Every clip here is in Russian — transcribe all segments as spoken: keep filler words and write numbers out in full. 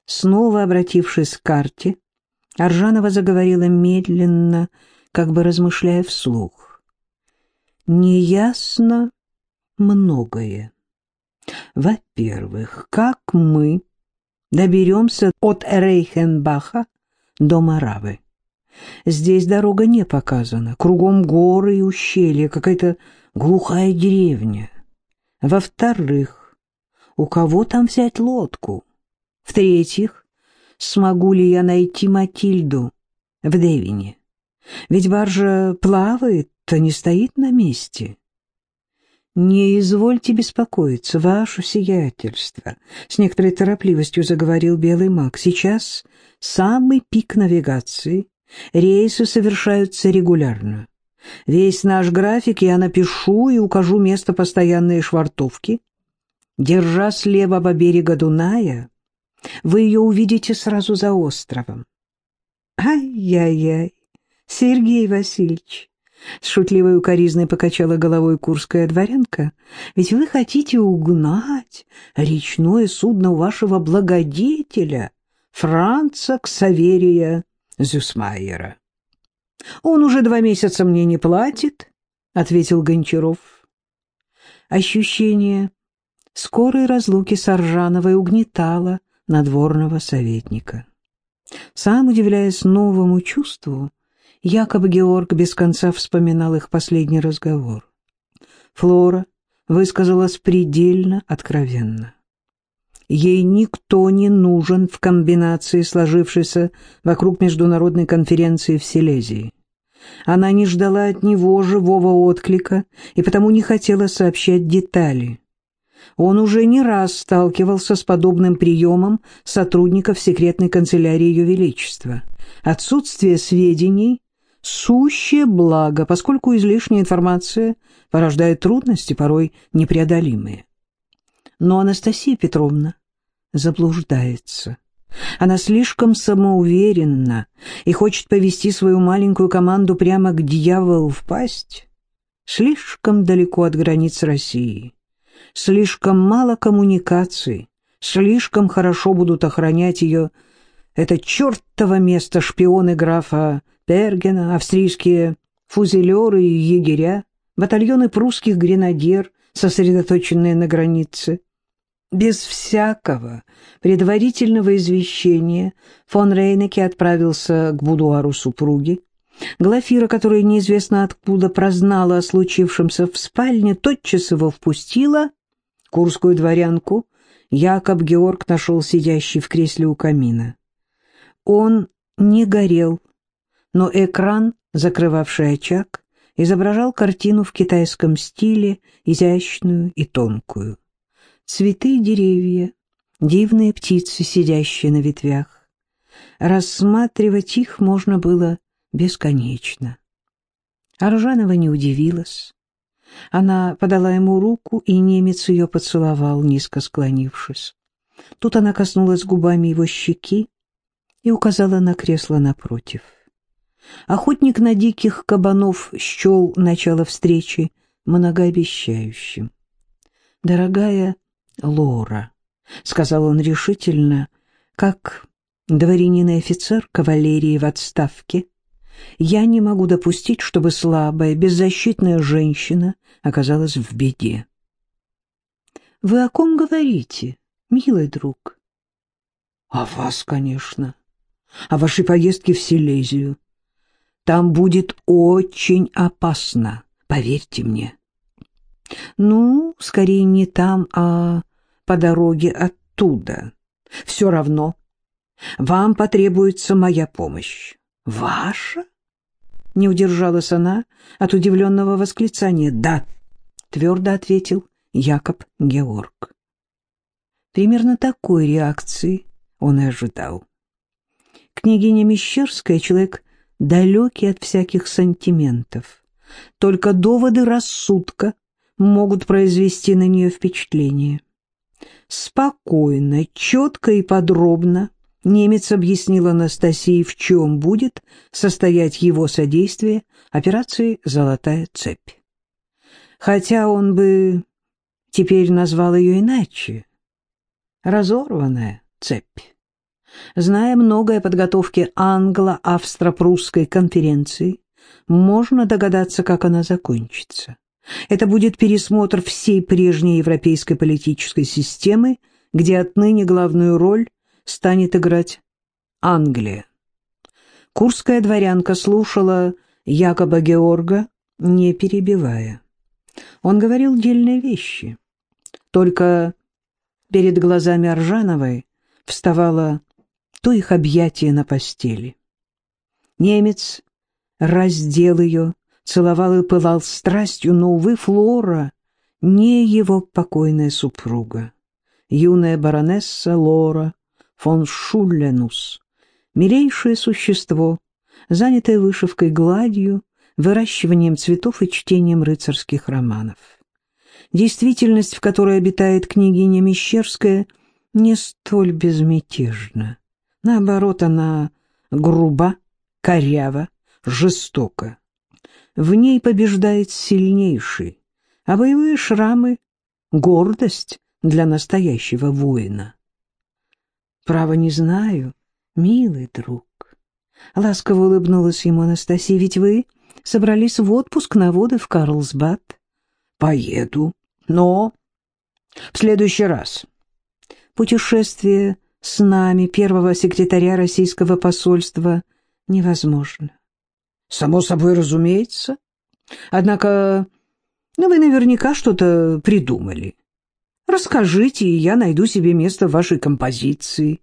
Снова обратившись к карте, Аржанова заговорила медленно, как бы размышляя вслух. «Неясно многое. Во-первых, как мы доберемся от Рейхенбаха до Моравы? Здесь дорога не показана, кругом горы и ущелья, какая-то глухая деревня. Во-вторых, у кого там взять лодку? В-третьих, смогу ли я найти Матильду в Девине? Ведь баржа плавает, а не стоит на месте». «Не извольте беспокоиться, ваше сиятельство», — с некоторой торопливостью заговорил белый маг. «Сейчас самый пик навигации, рейсы совершаются регулярно. Весь наш график я напишу и укажу место постоянной швартовки. Держа слева по берега Дуная, вы ее увидите сразу за островом». «Ай-яй-яй, Сергей Васильевич», — с шутливой укоризной покачала головой курская дворянка, «ведь вы хотите угнать речное судно у вашего благодетеля, Франца Ксаверия Зюсмайера». «Он уже два месяца мне не платит», — ответил Гончаров. Ощущение скорой разлуки с Аржановой угнетало надворного советника. Сам, удивляясь новому чувству, Якоб Георг без конца вспоминал их последний разговор. Флора высказалась предельно откровенно. Ей никто не нужен в комбинации, сложившейся вокруг международной конференции в Силезии. Она не ждала от него живого отклика и потому не хотела сообщать детали. Он уже не раз сталкивался с подобным приемом сотрудников секретной канцелярии Ее Величества. Отсутствие сведений — сущее благо, поскольку излишняя информация порождает трудности, порой непреодолимые. Но Анастасия Петровна заблуждается. Она слишком самоуверенна и хочет повести свою маленькую команду прямо к дьяволу в пасть. Слишком далеко от границ России, слишком мало коммуникаций, слишком хорошо будут охранять ее это чертово место шпионы графа Пергена, австрийские фузелеры и егеря, батальоны прусских гренадер, сосредоточенные на границе. Без всякого предварительного извещения фон Рейнеке отправился к будуару супруги. Глафира, которая неизвестно откуда прознала о случившемся в спальне, тотчас его впустила. Курскую дворянку Якоб Георг нашел сидящей в кресле у камина. Он не горел, но экран, закрывавший очаг, изображал картину в китайском стиле, изящную и тонкую. Цветы и деревья, дивные птицы, сидящие на ветвях. Рассматривать их можно было бесконечно. Аржанова не удивилась. Она подала ему руку, и немец ее поцеловал, низко склонившись. Тут она коснулась губами его щеки и указала на кресло напротив. Охотник на диких кабанов счел начало встречи многообещающим. «Дорогая Лора», — сказал он решительно, как дворянин и офицер кавалерии в отставке, «я не могу допустить, чтобы слабая, беззащитная женщина оказалась в беде». «Вы о ком говорите, милый друг?» «О вас, конечно. О вашей поездке в Силезию. Там будет очень опасно, поверьте мне». «Ну, скорее не там, а по дороге оттуда. Все равно. Вам потребуется моя помощь». «Ваша?» — не удержалась она от удивленного восклицания. «Да», — твердо ответил Якоб Георг. Примерно такой реакции он и ожидал. Княгиня Мещерская — человек далекий от всяких сантиментов. Только доводы рассудка могут произвести на нее впечатление. Спокойно, четко и подробно немец объяснил Анастасии, в чем будет состоять его содействие операции «Золотая цепь». Хотя он бы теперь назвал ее иначе — «Разорванная цепь». Зная многое о подготовке англо-австро-прусской конференции, можно догадаться, как она закончится. Это будет пересмотр всей прежней европейской политической системы, где отныне главную роль станет играть Англия. Курская дворянка слушала Якоба Георга, не перебивая. Он говорил дельные вещи. Только перед глазами Аржановой вставало то их объятие на постели. Немец раздел ее, целовал и пылал страстью, но, увы, Флора не его покойная супруга, юная баронесса Лора фон Шулленус, милейшее существо, занятое вышивкой, гладью, выращиванием цветов и чтением рыцарских романов. Действительность, в которой обитает княгиня Мещерская, не столь безмятежна. Наоборот, она груба, корява, жестока. В ней побеждает сильнейший, а боевые шрамы — гордость для настоящего воина. «Право не знаю, милый друг», — ласково улыбнулась ему Анастасия, — «ведь вы собрались в отпуск на воды в Карлсбад». «Поеду, но в следующий раз». Путешествие с нами, первого секретаря российского посольства, невозможно. Само собой разумеется. Однако, ну, вы наверняка что-то придумали. Расскажите, и я найду себе место в вашей композиции.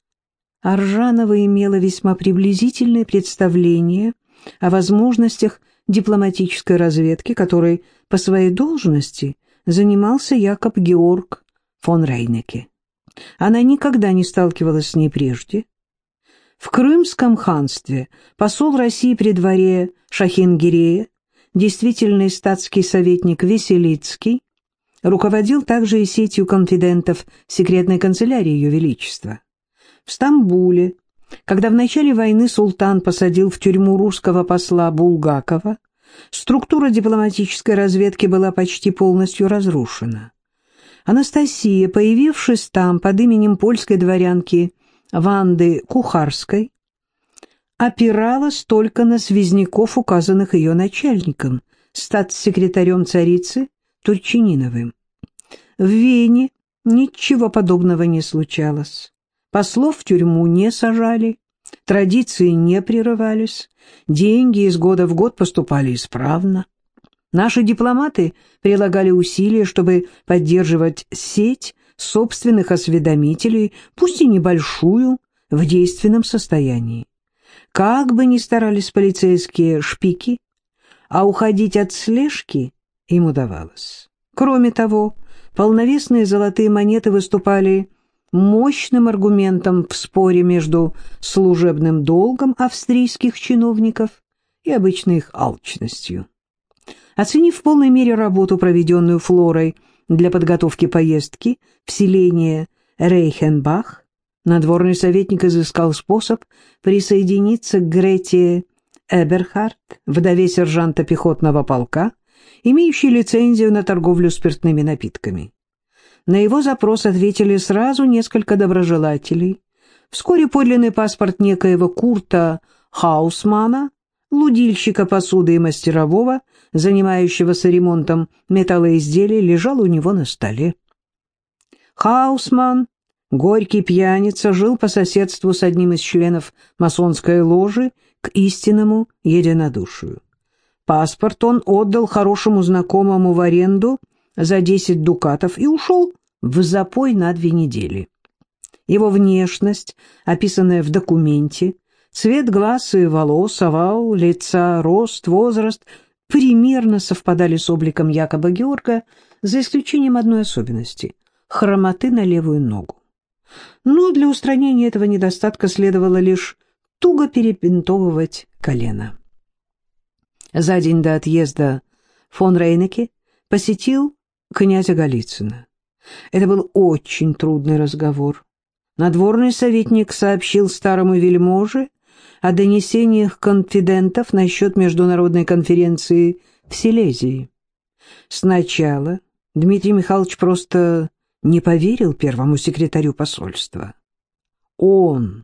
Аржанова имела весьма приблизительное представление о возможностях дипломатической разведки, которой по своей должности занимался Якоб Георг фон Рейнеке. Она никогда не сталкивалась с ней прежде. В Крымском ханстве посол России при дворе Шахингирея, действительный статский советник Веселицкий, руководил также и сетью конфидентов секретной канцелярии Ее Величества. В Стамбуле, когда в начале войны султан посадил в тюрьму русского посла Булгакова, структура дипломатической разведки была почти полностью разрушена. Анастасия, появившись там под именем польской дворянки Ванды Кухарской, опиралась только на связняков, указанных ее начальником, статс-секретарем царицы Турчининовым. В Вене ничего подобного не случалось. Послов в тюрьму не сажали, традиции не прерывались, деньги из года в год поступали исправно. Наши дипломаты прилагали усилия, чтобы поддерживать сеть собственных осведомителей, пусть и небольшую, в действенном состоянии. Как бы ни старались полицейские шпики, а уходить от слежки им удавалось. Кроме того, полновесные золотые монеты выступали мощным аргументом в споре между служебным долгом австрийских чиновников и обычной их алчностью. Оценив в полной мере работу, проведенную Флорой для подготовки поездки в селение Рейхенбах, надворный советник изыскал способ присоединиться к Грете Эберхард, вдове сержанта пехотного полка, имеющей лицензию на торговлю спиртными напитками. На его запрос ответили сразу несколько доброжелателей. Вскоре подлинный паспорт некоего Курта Хаусмана, лудильщика посуды и мастерового, занимающегося ремонтом металлоизделий, лежал у него на столе. Хаусман, горький пьяница, жил по соседству с одним из членов масонской ложи к истинному единодушию. Паспорт он отдал хорошему знакомому в аренду за десять дукатов и ушел в запой на две недели. Его внешность, описанная в документе, цвет глаз и волос, овал лица, рост, возраст примерно совпадали с обликом Якоба Георга, за исключением одной особенности — хромоты на левую ногу. Но для устранения этого недостатка следовало лишь туго перебинтовывать колено. За день до отъезда фон Рейнеке посетил князя Голицына. Это был очень трудный разговор. Надворный советник сообщил старому вельможе о донесениях конфидентов насчет международной конференции в Силезии. Сначала Дмитрий Михайлович просто не поверил первому секретарю посольства. Он,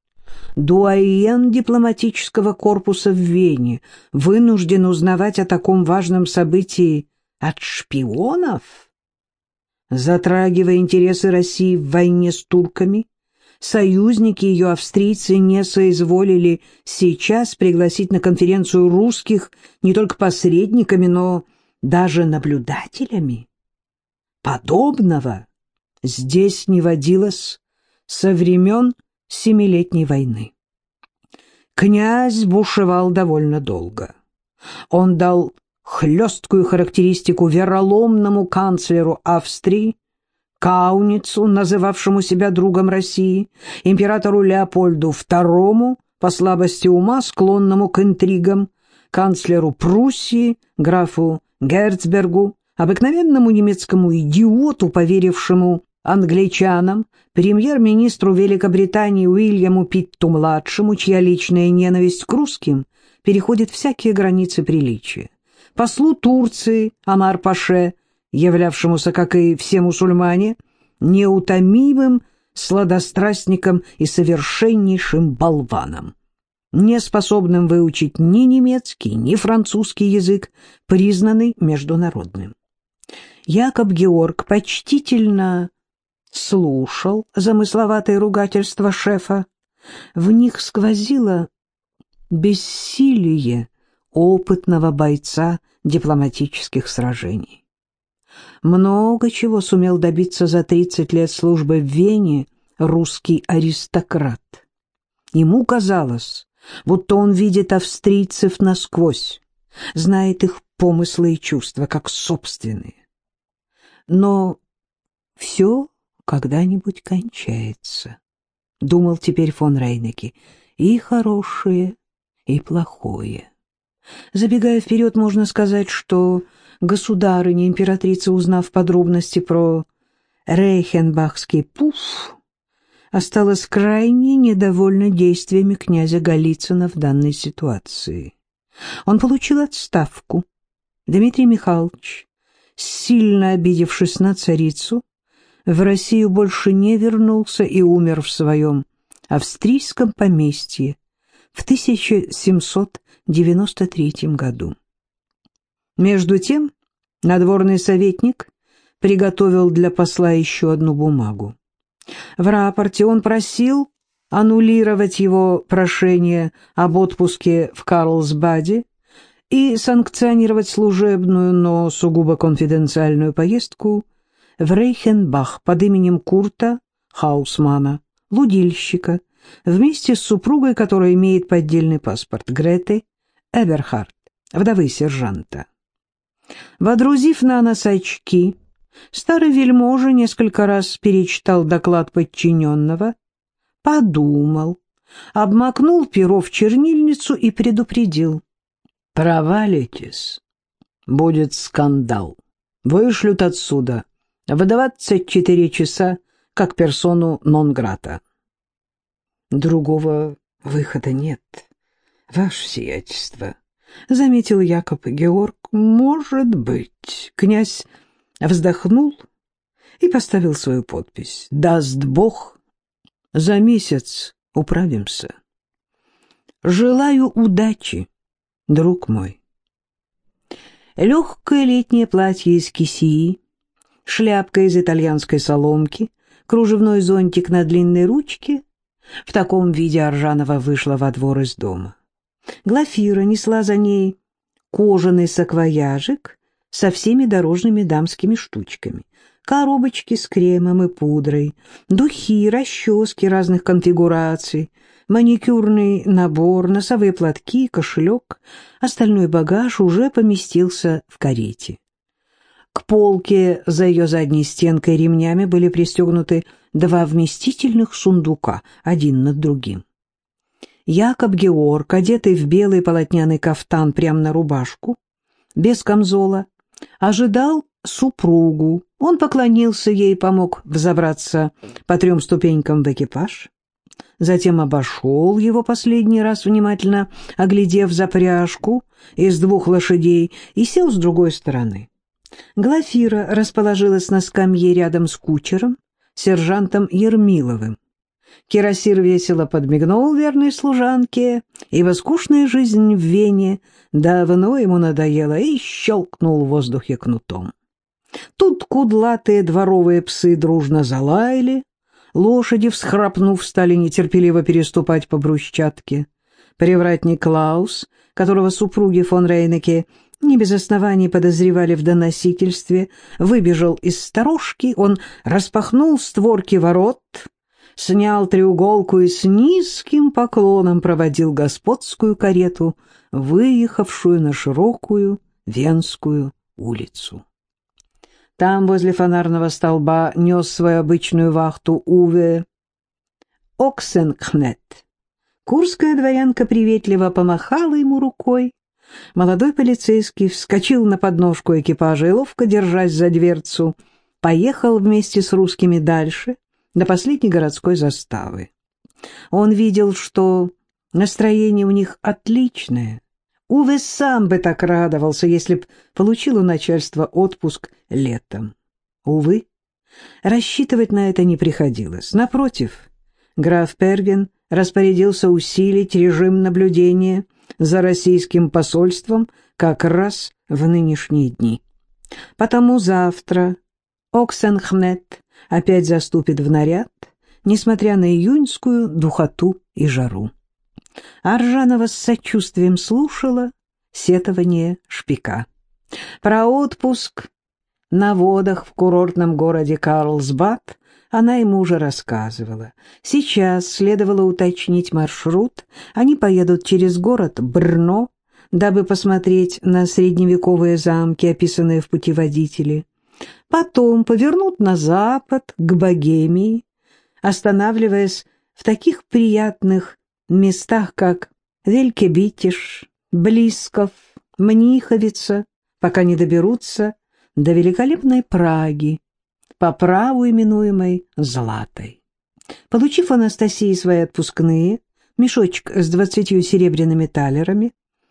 дуаен дипломатического корпуса в Вене, вынужден узнавать о таком важном событии от шпионов? Затрагивая интересы России в войне с турками, союзники ее, австрийцы, не соизволили сейчас пригласить на конференцию русских не только посредниками, но даже наблюдателями. Подобного здесь не водилось со времен Семилетней войны. Князь бушевал довольно долго. Он дал хлесткую характеристику вероломному канцлеру Австрии, Кауницу, называвшему себя другом России, императору Леопольду второму, по слабости ума, склонному к интригам, канцлеру Пруссии, графу Герцбергу, обыкновенному немецкому идиоту, поверившему англичанам, премьер-министру Великобритании Уильяму Питту-младшему, чья личная ненависть к русским переходит всякие границы приличия, послу Турции Омар-Паше, являвшемуся, как и все мусульмане, неутомимым сладострастником и совершеннейшим болваном, не способным выучить ни немецкий, ни французский язык, признанный международным. Якоб Георг почтительно слушал замысловатые ругательства шефа. В них сквозило бессилие опытного бойца дипломатических сражений. Много чего сумел добиться за тридцать лет службы в Вене русский аристократ. Ему казалось, будто он видит австрийцев насквозь, знает их помыслы и чувства, как собственные. Но все когда-нибудь кончается, думал теперь фон Рейнеке, и хорошее, и плохое. Забегая вперед, можно сказать, что государыня императрица, узнав подробности про рейхенбахский пуф, осталась крайне недовольна действиями князя Голицына в данной ситуации. Он получил отставку. Дмитрий Михайлович, сильно обидевшись на царицу, в Россию больше не вернулся и умер в своем австрийском поместье в тысяча семьсот девяносто третьем году. Между тем надворный советник приготовил для посла еще одну бумагу. В рапорте он просил аннулировать его прошение об отпуске в Карлсбаде и санкционировать служебную, но сугубо конфиденциальную поездку в Рейхенбах под именем Курта Хаусмана, лудильщика, вместе с супругой, которая имеет поддельный паспорт, Греты Эберхард, вдовы сержанта. Водрузив на нос очки, старый вельможа несколько раз перечитал доклад подчиненного, подумал, обмакнул перо в чернильницу и предупредил: «Провалитесь, будет скандал. Вышлют отсюда в двадцать четыре часа как персону нон-грата». «Другого выхода нет, ваше сиятельство», — заметил Якоб Георг. «Может быть». Князь вздохнул и поставил свою подпись. «Даст Бог, за месяц управимся. Желаю удачи, друг мой». Легкое летнее платье из кисии, шляпка из итальянской соломки, кружевной зонтик на длинной ручке — в таком виде Аржанова вышла во двор из дома. Глафира несла за ней кожаный саквояжик со всеми дорожными дамскими штучками, коробочки с кремом и пудрой, духи, расчески разных конфигураций, маникюрный набор, носовые платки, кошелек. Остальной багаж уже поместился в карете. К полке за ее задней стенкой ремнями были пристегнуты два вместительных сундука, один над другим. Якоб Георг, одетый в белый полотняный кафтан прямо на рубашку, без камзола, ожидал супругу. Он поклонился ей, помог взобраться по трем ступенькам в экипаж, затем обошел его последний раз, внимательно оглядев запряжку из двух лошадей, и сел с другой стороны. Глафира расположилась на скамье рядом с кучером, сержантом Ермиловым. Кирасир весело подмигнул верной служанке, ибо скучная жизнь в Вене давно ему надоела, и щелкнул в воздухе кнутом. Тут кудлатые дворовые псы дружно залаяли, лошади, всхрапнув, стали нетерпеливо переступать по брусчатке. Привратник Клаус, которого супруги фон Рейнеке не без оснований подозревали в доносительстве, выбежал из сторожки, он распахнул створки ворот, снял треуголку и с низким поклоном проводил господскую карету, выехавшую на широкую Венскую улицу. Там, возле фонарного столба, нес свою обычную вахту Уве Оксенкнет. Курская дворянка приветливо помахала ему рукой. Молодой полицейский вскочил на подножку экипажа и, ловко держась за дверцу, поехал вместе с русскими дальше, до последней городской заставы. Он видел, что настроение у них отличное. Уве сам бы так радовался, если б получил у начальства отпуск летом. Увы, рассчитывать на это не приходилось. Напротив, граф Перген распорядился усилить режим наблюдения за российским посольством как раз в нынешние дни. Потому завтра Оксенкнет опять заступит в наряд, несмотря на июньскую духоту и жару. Аржанова с сочувствием слушала сетование шпика. Про отпуск на водах в курортном городе Карлсбад она ему уже рассказывала. Сейчас следовало уточнить маршрут. Они поедут через город Брно, дабы посмотреть на средневековые замки, описанные в путеводителе. Потом повернут на запад, к Богемии, останавливаясь в таких приятных местах, как Велькебитиш, Блисков, Мниховица, пока не доберутся до великолепной Праги, по праву именуемой Златой. Получив Анастасии свои отпускные, мешочек с двадцатью серебряными талерами,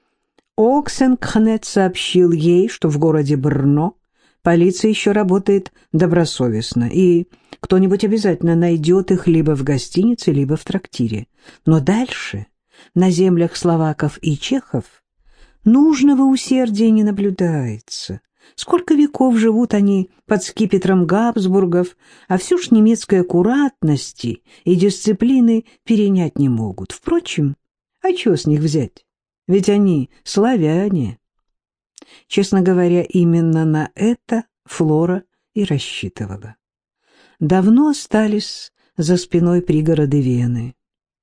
Оксенкнет сообщил ей, что в городе Брно полиция еще работает добросовестно, и кто-нибудь обязательно найдет их либо в гостинице, либо в трактире. Но дальше, на землях словаков и чехов, нужного усердия не наблюдается. Сколько веков живут они под скипетром Габсбургов, а всю ж немецкой аккуратности и дисциплины перенять не могут. Впрочем, а чего с них взять? Ведь они славяне. Честно говоря, именно на это Флора и рассчитывала. Давно остались за спиной пригороды Вены.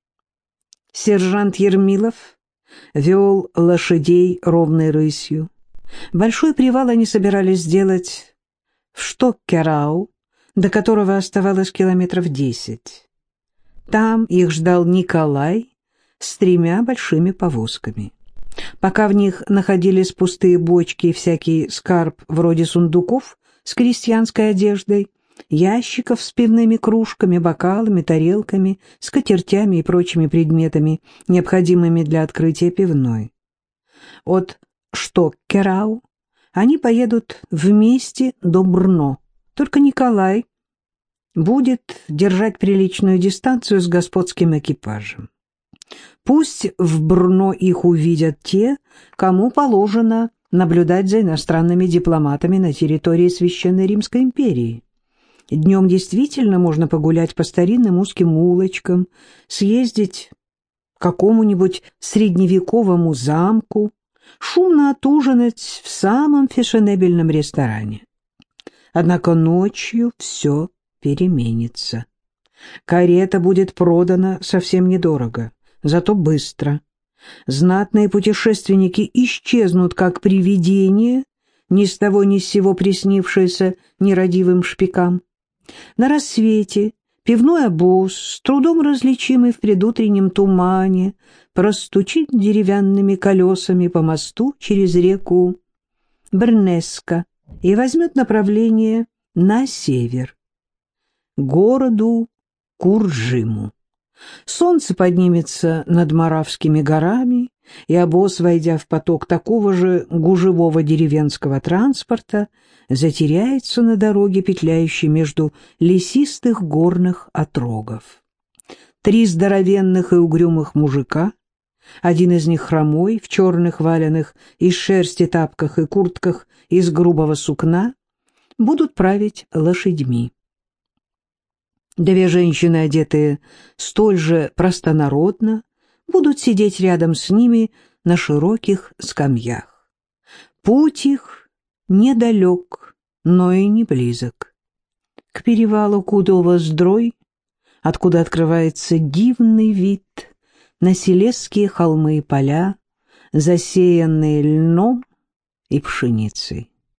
Сержант Ермилов вел лошадей ровной рысью. Большой привал они собирались сделать в Штоккерау, до которого оставалось километров десять. Там их ждал Николай с тремя большими повозками. Пока в них находились пустые бочки и всякий скарб вроде сундуков с крестьянской одеждой, ящиков с пивными кружками, бокалами, тарелками, скатертями и прочими предметами, необходимыми для открытия пивной. От Штоккерау они поедут вместе до Брно, только Николай будет держать приличную дистанцию с господским экипажем. Пусть в Брно их увидят те, кому положено наблюдать за иностранными дипломатами на территории Священной Римской империи. Днем действительно можно погулять по старинным узким улочкам, съездить к какому-нибудь средневековому замку, шумно отужинать в самом фешенебельном ресторане. Однако ночью все переменится. Карета будет продана совсем недорого, зато быстро. Знатные путешественники исчезнут, как привидения, ни с того ни с сего приснившиеся нерадивым шпикам. На рассвете пивной обоз, с трудом различимый в предутреннем тумане, простучит деревянными колесами по мосту через реку Брнеска и возьмет направление на север, к городу Куржиму. Солнце поднимется над Моравскими горами, и обоз, войдя в поток такого же гужевого деревенского транспорта, затеряется на дороге, петляющей между лесистых горных отрогов. три здоровенных и угрюмых мужика, один из них хромой, в черных валенных из шерсти тапках и куртках из грубого сукна, будут править лошадьми. Две женщины, одетые столь же простонародно, будут сидеть рядом с ними на широких скамьях. Путь их недалек, но и не близок. К перевалу Кудово-Здрой, откуда открывается дивный вид на Селесские холмы и поля, засеянные льном и пшеницей.